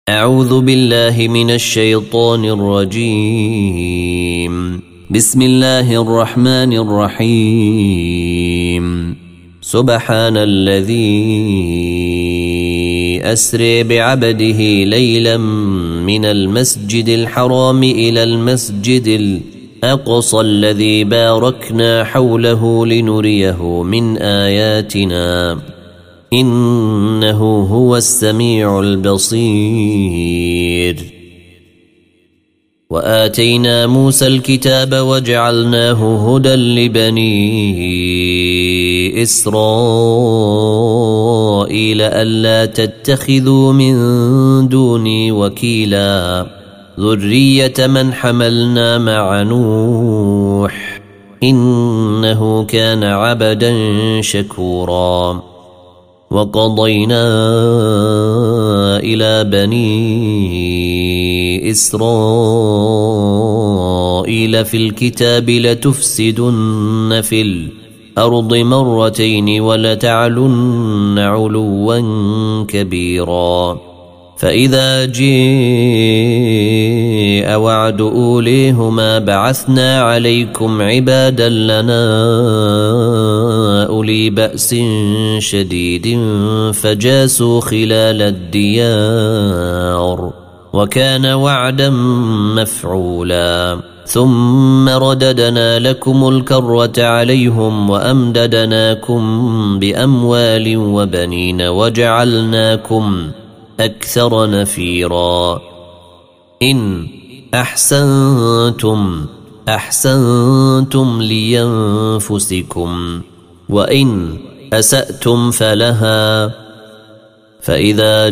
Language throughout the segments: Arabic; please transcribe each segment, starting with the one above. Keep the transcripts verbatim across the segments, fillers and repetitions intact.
أعوذ بالله من الشيطان الرجيم. بسم الله الرحمن الرحيم. سبحان الذي أسري بعبده ليلا من المسجد الحرام إلى المسجد الأقصى الذي باركنا حوله لنريه من آياتنا إنه هو السميع البصير. وآتينا موسى الكتاب وجعلناه هدى لبني إسرائيل ألا تتخذوا من دوني وكيلا ذرية من حملنا مع نوح إنه كان عبدا شكورا. وقضينا إلى بني إسرائيل في الكتاب لتفسدن في الأرض مرتين ولتعلن علوا كبيرا. فإذا جاء وعد أوليهما بعثنا عليكم عبادا لنا أولي بأس شديد فجاسوا خلال الديار وكان وعدا مفعولا. ثم رددنا لكم الكرة عليهم وأمددناكم بأموال وبنين وجعلناكم أكثر نفيرا. إن أحسنتم أحسنتم لأنفسكم وإن أسأتم فلها. فإذا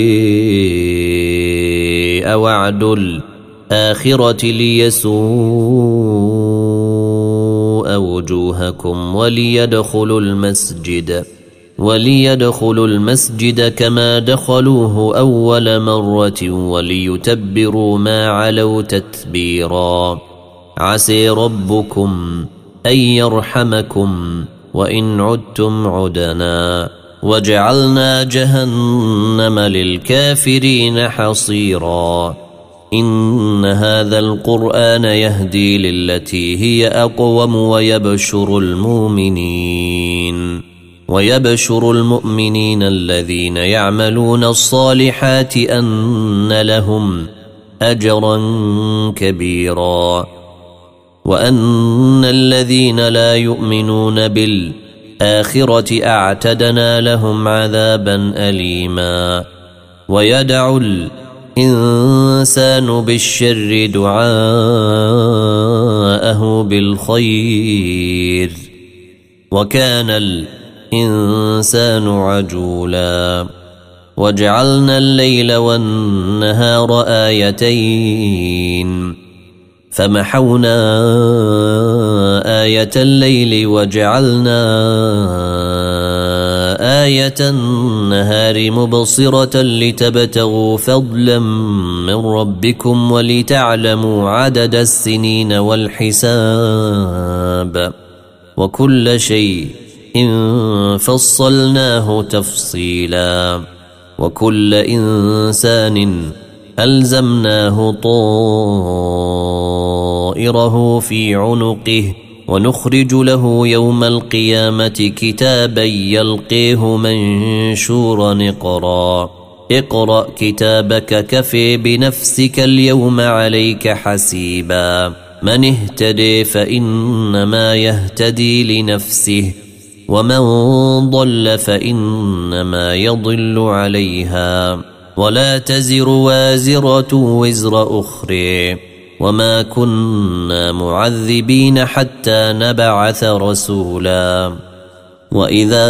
جاء وعد الآخرة ليسوء وجوهكم وليدخلوا المسجد وليدخلوا المسجد كما دخلوه أول مرة وليتبروا ما علوا تتبيرا. عسى ربكم أن يرحمكم وإن عدتم عدنا وجعلنا جهنم للكافرين حصيرا. إن هذا القرآن يهدي للتي هي أقوم ويبشر المؤمنين ويبشر المؤمنين الذين يعملون الصالحات أن لهم أجرا كبيرا وأن الذين لا يؤمنون بالآخرة أعتدنا لهم عذابا أليما. ويدع الإنسان بالشر دعاءه بالخير وكان الإنسان عجولا. وجعلنا الليل والنهار آيتين فمحونا آية الليل وجعلنا آية النهار مبصرة لتبتغوا فضلا من ربكم ولتعلموا عدد السنين والحساب وكل شيء إن فصلناه تفصيلا. وكل إنسان ألزمناه طائره في عنقه ونخرج له يوم القيامة كتابا يلقيه منشورا اقرأ اقرأ كتابك كفي بنفسك اليوم عليك حسيبا. من اهتدي فإنما يهتدي لنفسه ومن ضل فإنما يضل عليها ولا تزر وازرة وزر أخرى وما كنا معذبين حتى نبعث رسولا. وإذا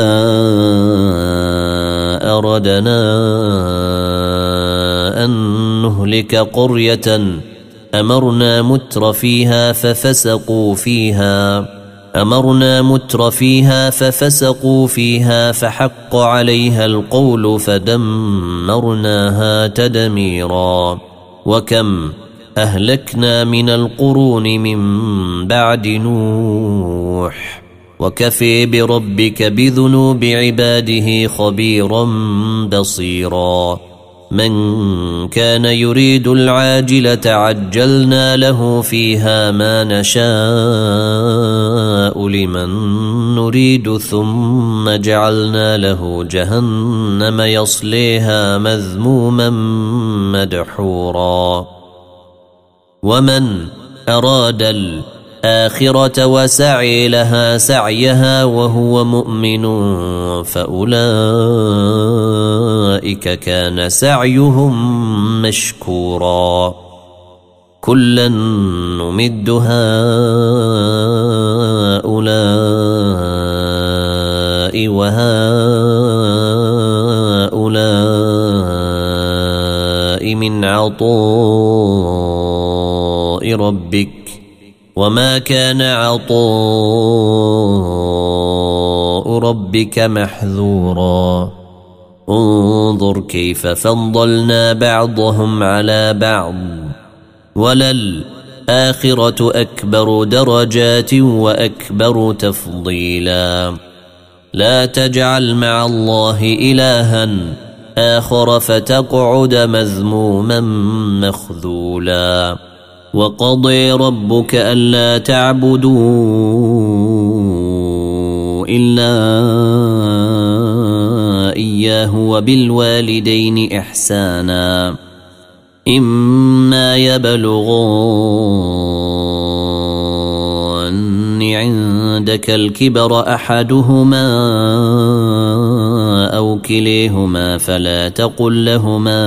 أردنا أن نهلك قرية أمرنا متر فيها ففسقوا فيها أمرنا متر فيها ففسقوا فيها فحق عليها القول فدمرناها تدميرا. وكم أهلكنا من القرون من بعد نوح وكفي بربك بذنوب عباده خبيرا بصيرا. من كان يريد العاجلة عجلنا له فيها ما نشاء لمن نريد ثم جعلنا له جهنم يصليها مذموما مدحورا ومن أراد الآخرة وسعي لها سعيها وهو مؤمن فأولئك كان سعيهم مشكورا كلا نمد هؤلاء وهؤلاء من عطاء ربك وما كان عطاء ربك محذورا انظر كيف فضلنا بعضهم على بعض وللآخرة أكبر درجات وأكبر تفضيلا لا تجعل مع الله إلها آخر فتقعد مذموما مخذولا وقضي ربك ألا تعبدوا إلا إياه وبالوالدين إحسانا إما يبلغن عندك الكبر أحدهما أو كليهما فلا تقل لهما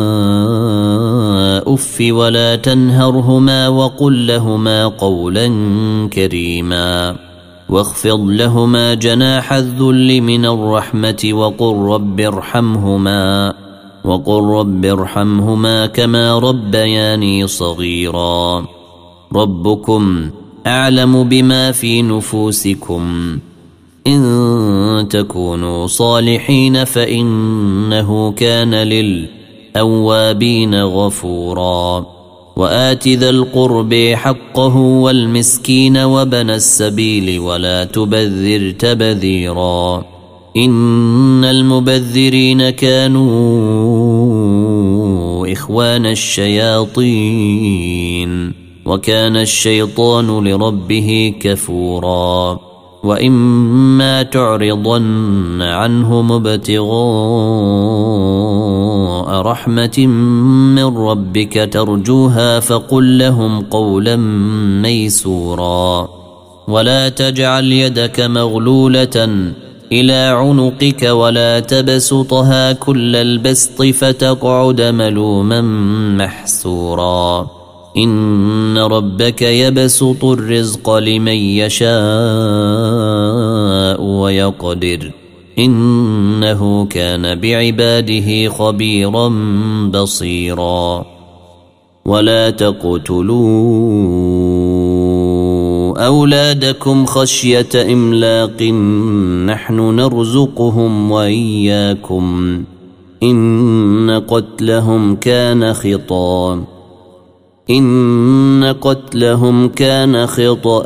أف ولا تنهرهما وقل لهما قولا كريما واخفض لهما جناح الذل من الرحمة وقل رب ارحمهما وقل رب ارحمهما كما ربياني صغيرا ربكم أعلم بما في نفوسكم إن تكونوا صالحين فإنه كان للأوابين غفورا وآت ذا القرب حقه والمسكين وبن السبيل ولا تبذر تبذيرا إن المبذرين كانوا إخوان الشياطين وكان الشيطان لربه كفورا وإما تعرضن عنهم ابتغاء رحمة من ربك ترجوها فقل لهم قولا ميسورا ولا تجعل يدك مغلولة إلى عنقك ولا تبسطها كل البسط فتقعد ملوما محسورا إن ربك يبسط الرزق لمن يشاء ويقدر إنه كان بعباده خبيرا بصيرا ولا تقتلوا أولادكم خشية إملاق نحن نرزقهم وإياكم إن قتلهم كان خطأ إن قتلهم كان خطأ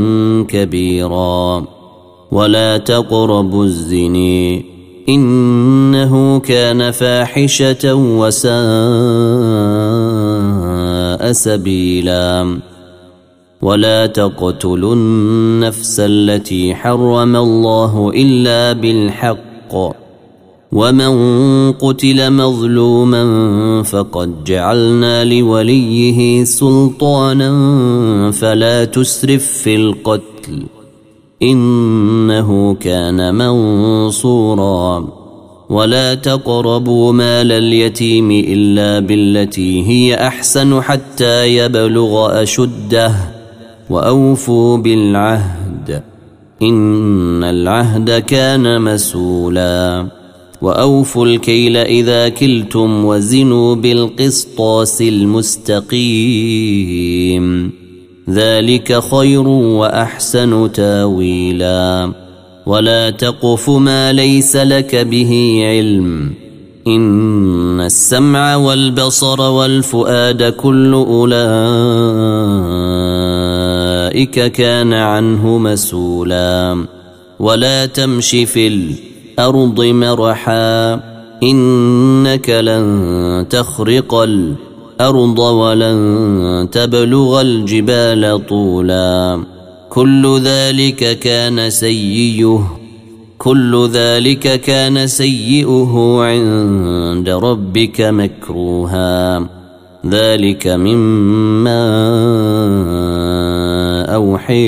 كبيرا ولا تقربوا الزنا إنه كان فاحشة وساء سبيلا ولا تقتلوا النفس التي حرم الله إلا بالحق ومن قتل مظلوما فقد جعلنا لوليه سلطانا فلا تسرف في القتل إنه كان منصورا ولا تقربوا مال اليتيم إلا بالتي هي أحسن حتى يبلغ أشده وأوفوا بالعهد إن العهد كان مسؤولا وأوفوا الكيل إذا كلتم وزنوا بالقسطاس المستقيم ذلك خير وأحسن تاويلا ولا تقف ما ليس لك به علم إن السمع والبصر والفؤاد كل أولئك كان عنه مسؤولا ولا تمش في الأرض مرحا إنك لن تخرق الأرض ولن تبلغ الجبال طولا كل ذلك كان سيئه كل ذلك كان سيئه عند ربك مكروها ذلك مما أوحي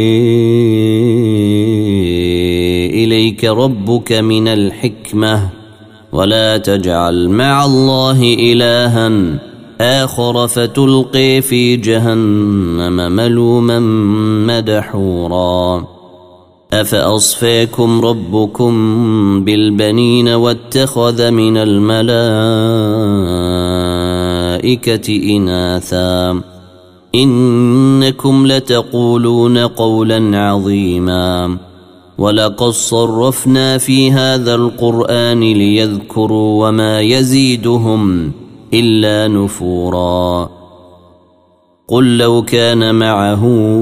إليك ربك من الحكمة ولا تجعل مع الله إلها آخر فتلقي في جهنم ملوما مدحورا أفأصفاكم ربكم بالبنين واتخذ من الملائكة إناثا إنكم لتقولون قولا عظيما ولقد صرفنا في هذا القرآن ليذكروا وما يزيدهم إلا نفورا قل لو كان معه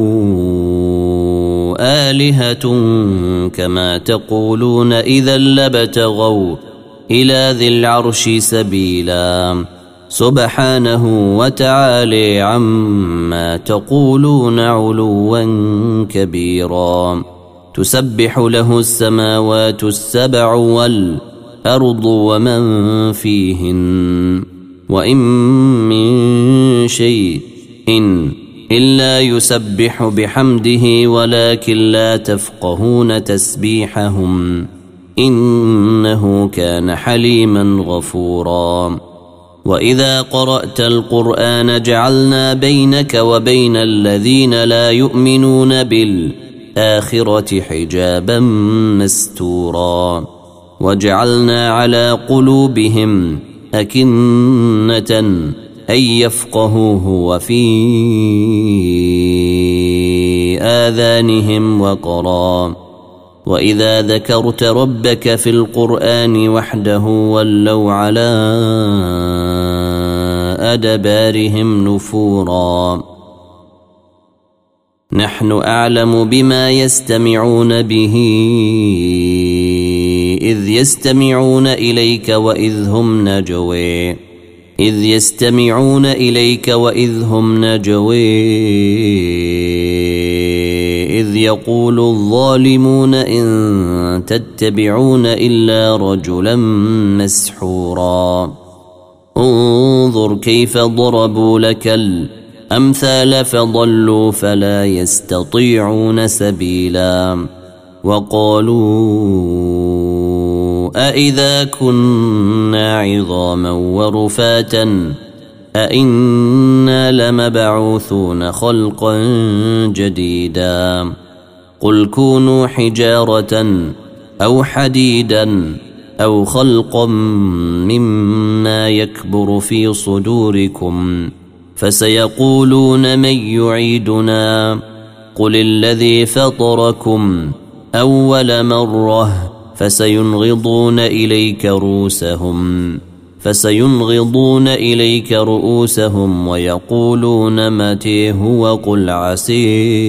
آلهة كما تقولون إذا لابتغوا إلى ذي العرش سبيلا سبحانه وتعالى عما تقولون علوا كبيرا تسبح له السماوات السبع والأرض ومن فيهن وإن من شيء إن إلا يسبح بحمده ولكن لا تفقهون تسبيحهم إنه كان حليما غفورا وإذا قرأت القرآن جعلنا بينك وبين الذين لا يؤمنون بالآخرة حجابا مستورا وجعلنا على قلوبهم أكنة أن يفقهوه وفي آذانهم وقرا وإذا ذكرت ربك في القرآن وحده ولوا على أدبارهم نفورا نحن أعلم بما يستمعون به إذ يستمعون إليك وإذ هم نجوي إذ يستمعون إليك وإذ هم نجوي إذ يقول الظالمون إن تتبعون إلا رجلا مسحورا انظر كيف ضربوا لك الأمثال فضلوا فلا يستطيعون سبيلا وقالوا أإذا كنا عظاما ورفاتا أإنا لمبعوثون خلقا جديدا قل كونوا حجارة أو حديدا أو خلقا مما يكبر في صدوركم فسيقولون من يعيدنا قل الذي فطركم أول مرة فسينغضون إليك رؤوسهم فسينغضون إليك رؤوسهم ويقولون متى هو قل عسى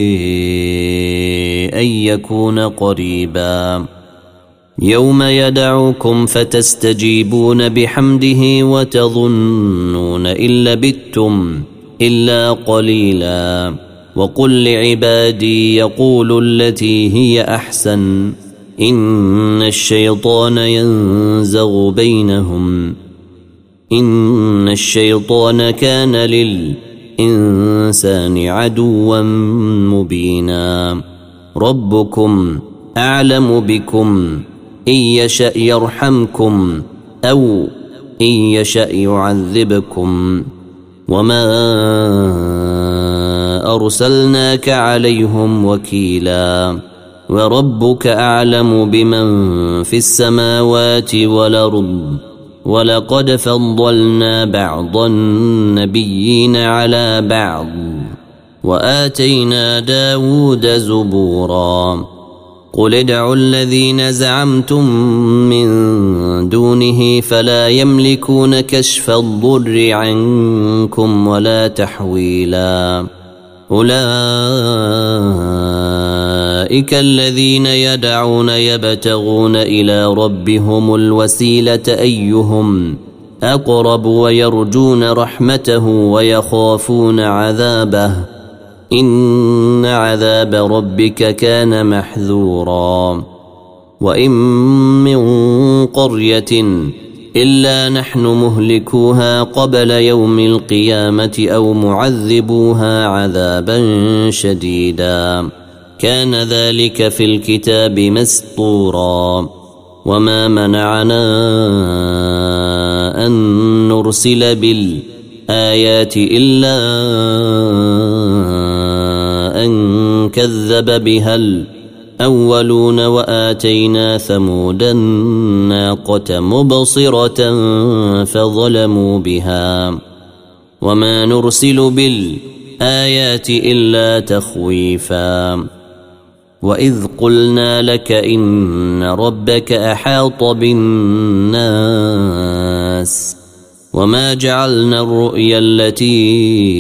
أن يكون قريبا يوم يدعوكم فتستجيبون بحمده وتظنون إن لبثتم إلا قليلا وقل لعبادي يقولوا التي هي أحسن إن الشيطان ينزغ بينهم إن الشيطان كان للإنسان عدوا مبينا ربكم أعلم بكم إن يشأ يرحمكم أو إن يشأ يعذبكم وما أرسلناك عليهم وكيلا وربك أعلم بمن في السماوات والأرض ولقد فضلنا بعض النبيين على بعض وآتينا داود زبورا قل ادعوا الذين زعمتم من دونه فلا يملكون كشف الضر عنكم ولا تحويلا أولئك أولئك الذين يدعون يبتغون إلى ربهم الوسيلة أيهم أقرب ويرجون رحمته ويخافون عذابه إن عذاب ربك كان محذورا وإن من قرية إلا نحن مهلكوها قبل يوم القيامة أو معذبوها عذابا شديدا كان ذلك في الكتاب مسطورا وما منعنا أن نرسل بالآيات إلا أن كذب بها الأولون وآتينا ثمود الناقة مبصرة فظلموا بها وما نرسل بالآيات إلا تخويفا وإذ قلنا لك إن ربك أحاط بالناس وما جعلنا الرؤيا التي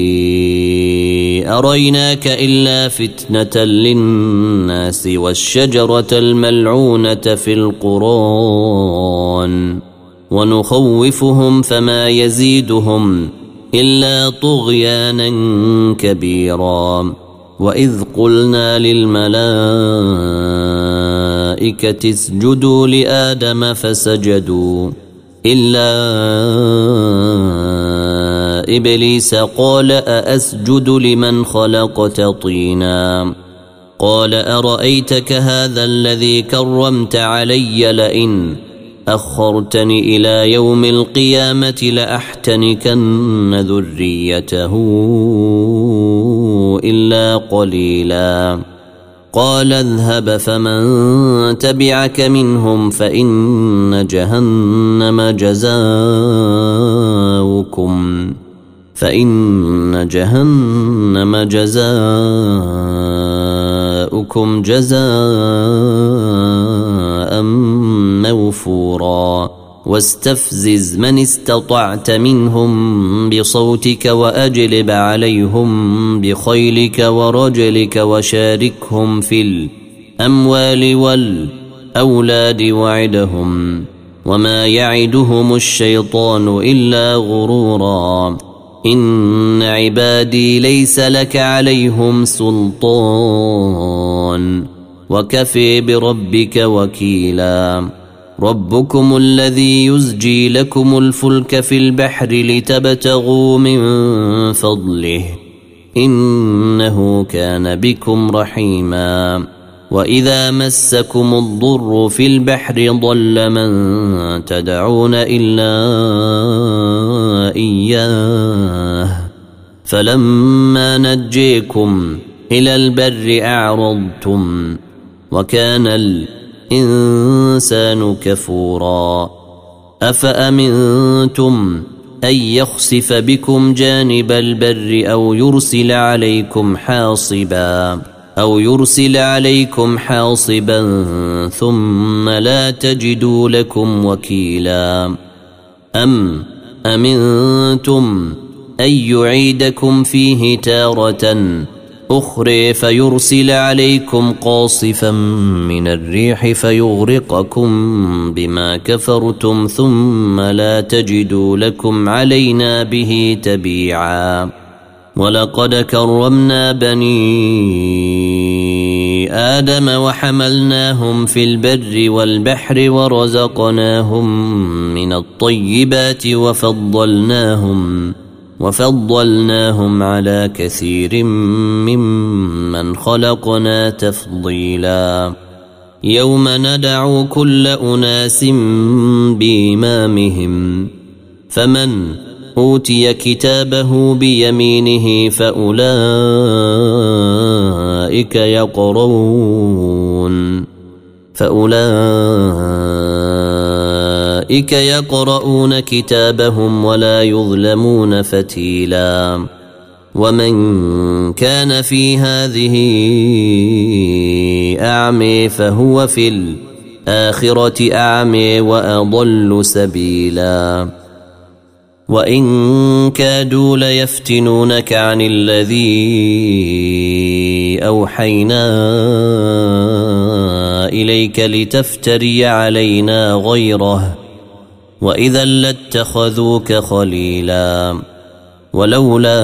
أريناك إلا فتنة للناس والشجرة الملعونة في القرآن ونخوفهم فما يزيدهم إلا طغيانا كبيرا وإذ قلنا للملائكة اسجدوا لآدم فسجدوا إلا إبليس قال أأسجد لمن خلقت طينا قال أرأيتك هذا الذي كرمت علي لئن أخرتني إلى يوم القيامة لأحتنكن ذريته إلا قليلا قال اذهب فمن تبعك منهم فإن جهنم جزاؤكم فإن جهنم جزاؤكم جزاء موفورا واستفزز من استطعت منهم بصوتك وأجلب عليهم بخيلك ورجلك وشاركهم في الأموال والأولاد وعدهم وما يعدهم الشيطان إلا غرورا إن عبادي ليس لك عليهم سلطان وكفي بربك وكيلا ربكم الذي يزجي لكم الفلك في البحر لتبتغوا من فضله إنه كان بكم رحيما وإذا مسكم الضر في البحر ضل من تدعون إلا إياه فلما نجيكم إلى البر أعرضتم وكان الإنسان كفورا أفأمنتم أن يخسف بكم جانب البر أو يرسل عليكم حاصبا أو يرسل عليكم حاصبا ثم لا تجدوا لكم وكيلا أم أمنتم أن يعيدكم فيه تارة أخرى فيرسل عليكم قاصفا من الريح فيغرقكم بما كفرتم ثم لا تجدوا لكم علينا به تبيعا ولقد كرمنا بني آدم وحملناهم في البر والبحر ورزقناهم من الطيبات وفضلناهم وفضلناهم على كثير ممن خلقنا تفضيلا يوم ندعو كل أناس بإمامهم فمن أوتي كتابه بيمينه فأولئك يقرؤون فأولئك يقرؤون كتابهم ولا يظلمون فتيلا ومن كان في هذه أعمى فهو في الآخرة أعمى وأضل سبيلا وإن كادوا ليفتنونك عن الذي أوحينا إليك لتفتري علينا غيره وإذا لاتخذوك خليلا ولولا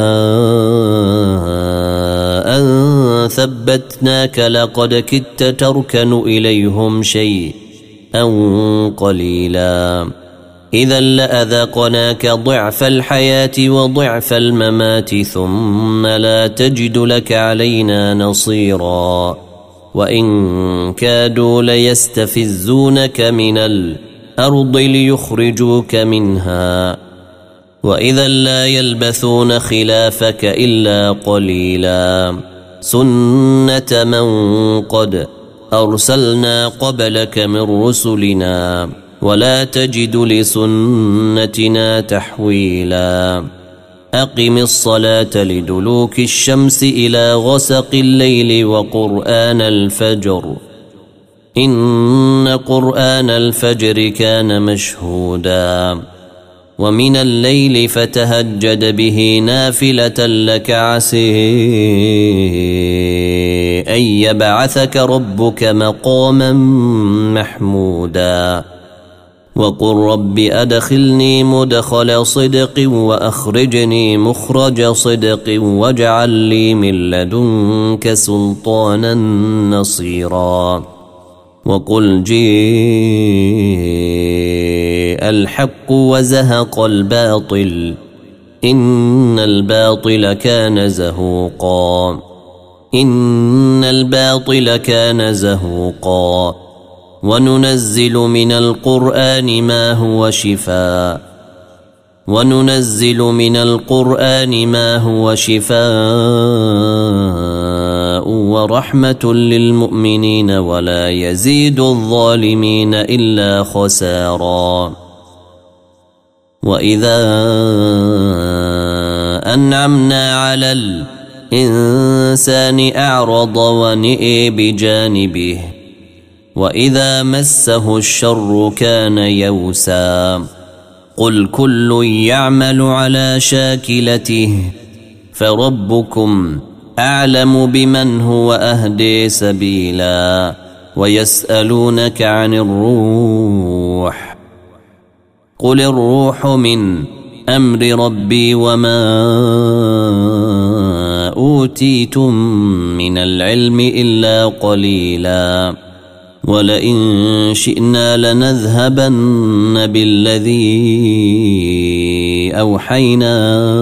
أن ثبتناك لقد كدت تركن إليهم شيئا قليلا إذا لأذقناك ضعف الحياة وضعف الممات ثم لا تجد لك علينا نصيرا وإن كادوا ليستفزونك من الأرض ليخرجوك منها وإذا لا يلبثون خلافك إلا قليلا سنة من قد أرسلنا قبلك من رسلنا ولا تجد لسنتنا تحويلا أقم الصلاة لدلوك الشمس إلى غسق الليل وقرآن الفجر إن قرآن الفجر كان مشهودا ومن الليل فتهجد به نافلة لك عسى أن يبعثك ربك مقاما محمودا وقل رب أدخلني مدخل صدق وأخرجني مخرج صدق واجعل لي من لدنك سلطانا نصيرا وقل جاء الحق وزهق الباطل إن الباطل كان زهوقا إن الباطل كان زهوقا وننزل من القرآن ما هو شفاء وننزل من القرآن ما هو شفاء ورحمة للمؤمنين ولا يزيد الظالمين إلا خسارا وإذا أنعمنا على الإنسان أعرض ونئي بجانبه وإذا مسه الشر كان يوسا قل كل يعمل على شاكلته فربكم أعلم بمن هو أهدي سبيلا ويسألونك عن الروح قل الروح من أمر ربي وما أوتيتم من العلم إلا قليلا ولئن شئنا لنذهبن بالذي أوحينا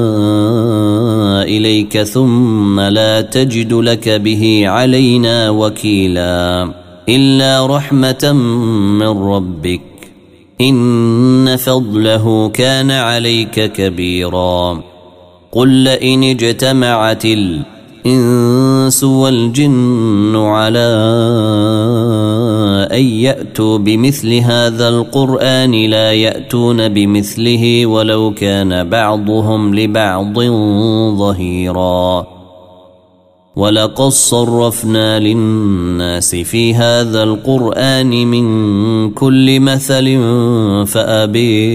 إليك ثم لا تجد لك به علينا وكيلا إلا رحمة من ربك إن فضله كان عليك كبيرا قل لئن اجتمعت الإنس والجن على أن يأتوا بمثل هذا القرآن لا يأتون بمثله ولو كان بعضهم لبعض ظهيرا ولقد صرفنا للناس في هذا القرآن من كل مثل فأبي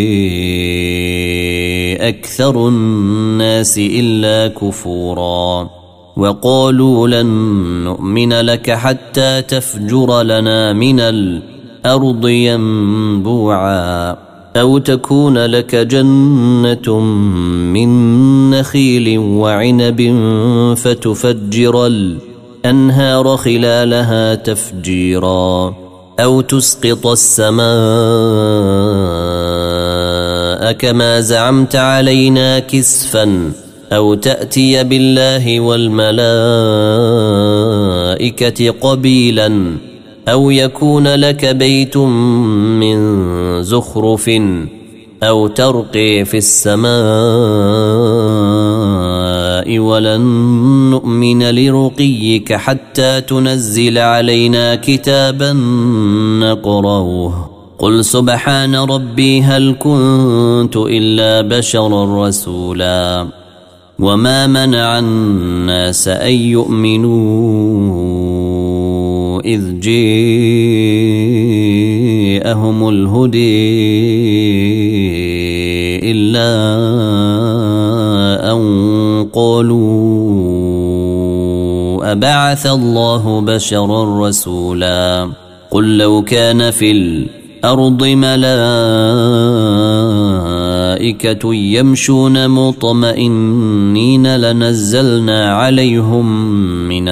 أكثر الناس إلا كفورا وقالوا لن نؤمن لك حتى تفجر لنا من الأرض ينبوعا أو تكون لك جنة من نخيل وعنب فتفجر الأنهار خلالها تفجيرا أو تسقط السماء كما زعمت علينا كسفا أو تأتي بالله والملائكة قبيلا أو يكون لك بيت من زخرف أو ترقي في السماء ولن نؤمن لرقيك حتى تنزل علينا كتابا نقرأه قل سبحان ربي هل كنت إلا بشرا رسولا وما منع الناس أن يؤمنوا إذ جاءهم الهدي إلا أن قالوا أبعث الله بشرا رسولا قل لو كان في الأرض ملائكة يمشون مطمئنين لنزلنا عليهم من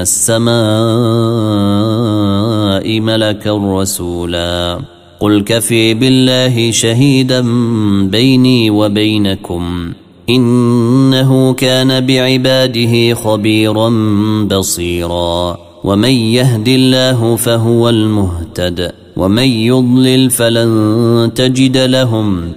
السماء ملكا رسولا قل كفي بالله شهيدا بيني وبينكم إنه كان بعباده خبيرا بصيرا ومن يهد الله فهو المهتد ومن يضلل فلن تجد لهم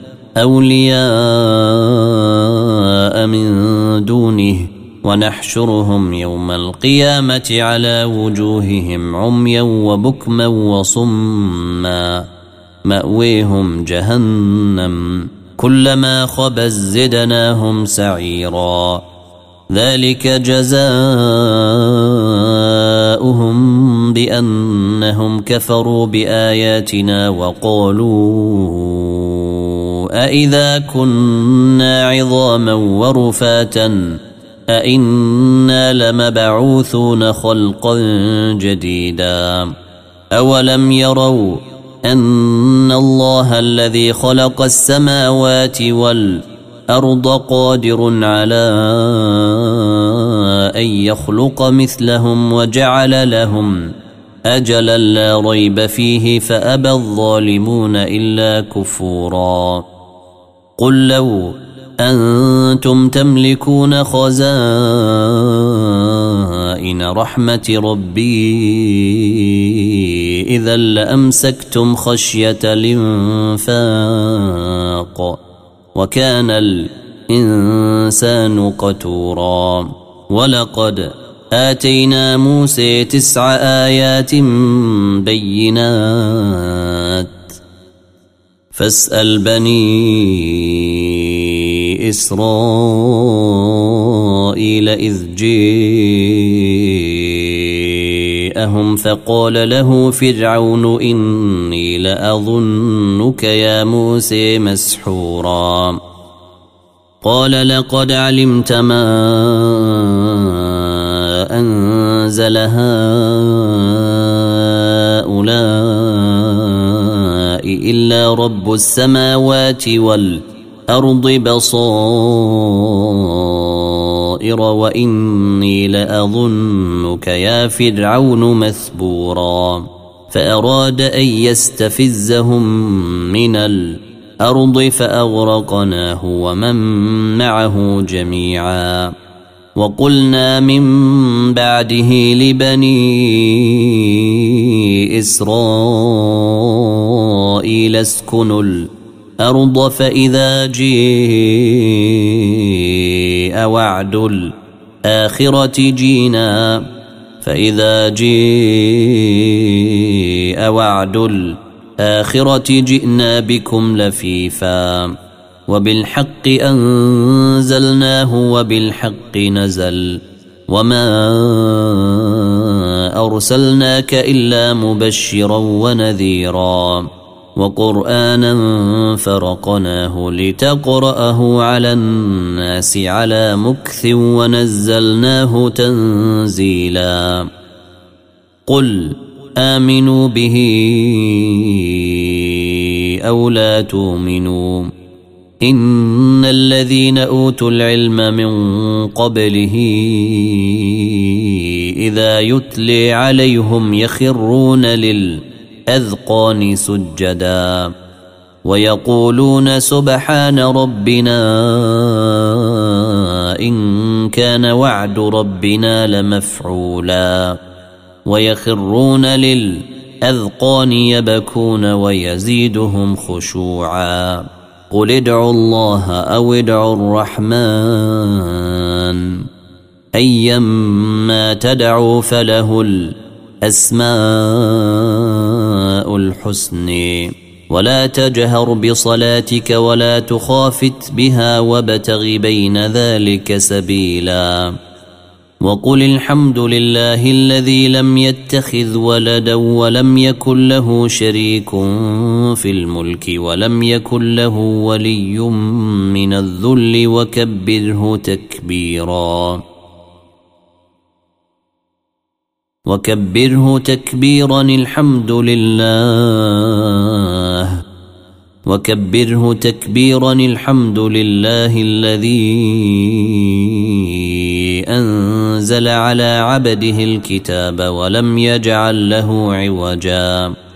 أولياء من دونه ونحشرهم يوم القيامة على وجوههم عميا وبكما وصما مأويهم جهنم كلما خبت زدناهم سعيرا ذلك جزاؤهم بأنهم كفروا بآياتنا وقالوا أإذا كنا عظاما ورفاتا أإنا لمبعوثون خلقا جديدا أولم يروا أن الله الذي خلق السماوات والأرض قادر على أن يخلق مثلهم وجعل لهم أجلا لا ريب فيه فأبى الظالمون إلا كفورا قل لو أنتم تملكون خزائن رحمة ربي إذا لأمسكتم خشية الإنفاق وكان الإنسان قتورا ولقد آتينا موسى تسع آيات بينات فاسأل بني إسرائيل إذ جاءهم فقال له فرعون إني لأظنك يا موسى مسحورا قال لقد علمت ما أنزل هؤلاء إلا رب السماوات والأرض بصائر وإني لأظنك يا فرعون مثبورا فأراد أن يستفزهم من الأرض فأغرقناه ومن معه جميعا وقلنا من بعده لبني إسرائيل اسكنوا الأرض فإذا جاء وعد الآخرة جينا فإذا جاء وعد الآخرة جئنا بكم لفيفا وبالحق أنزلناه وبالحق نزل وما أرسلناك إلا مبشرا ونذيرا وقرآنا فرقناه لتقرأه على الناس على مكث ونزلناه تنزيلا قل آمنوا به أو لا تؤمنوا إن الذين أوتوا العلم من قبله إذا يتلي عليهم يخرون للأذقان سجدا ويقولون سبحان ربنا إن كان وعد ربنا لمفعولا ويخرون للأذقان يبكون ويزيدهم خشوعا قل ادعوا الله أو ادعوا الرحمن أيما تدعوا فله الأسماء الحسن ولا تجهر بصلاتك ولا تخافت بها وابتغ بين ذلك سبيلا وقل الحمد لله الذي لم يتخذ ولدا ولم يكن له شريك في الملك ولم يكن له ولي من الذل وكبره تكبيرا. وكبره تكبيرا الحمد لله وكبره تكبيرا الحمد لله الذي أنزل على عبده الكتاب ولم يجعل له عوجا